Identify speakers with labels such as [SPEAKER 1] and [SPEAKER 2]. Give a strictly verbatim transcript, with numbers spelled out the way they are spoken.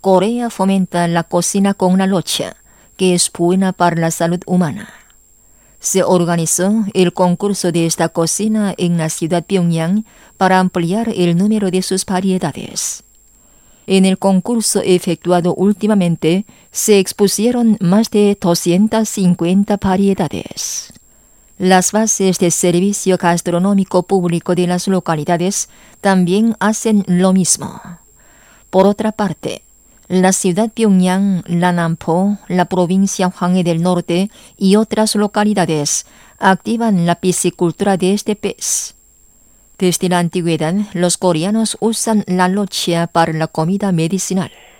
[SPEAKER 1] Corea fomenta la cocina con la locha, que es buena para la salud humana. Se organizó el concurso de esta cocina en la ciudad de Pyongyang para ampliar el número de sus variedades. En el concurso efectuado últimamente se expusieron más de doscientas cincuenta variedades. Las bases de servicio gastronómico público de las localidades también hacen lo mismo. Por otra parte, la ciudad de Pyongyang, la Nampo, la provincia Hwanghae del Norte y otras localidades activan la piscicultura de este pez. Desde la antigüedad, los coreanos usan la locha para la comida medicinal.